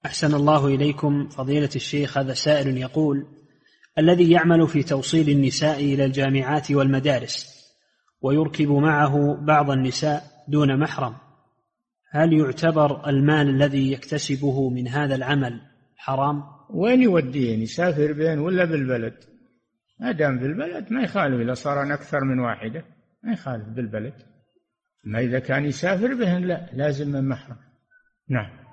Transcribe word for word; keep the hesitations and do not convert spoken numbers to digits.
أحسن الله إليكم فضيلة الشيخ. هذا سائل يقول: الذي يعمل في توصيل النساء إلى الجامعات والمدارس ويركب معه بعض النساء دون محرم، هل يعتبر المال الذي يكتسبه من هذا العمل حرام؟ وين يوديه؟ يسافر بين ولا بالبلد؟ ما دام بالبلد ما يخالف، إذا صار أكثر من واحدة ما يخالف بالبلد، ما إذا كان يسافر بهن لا لازم من محرم. نعم.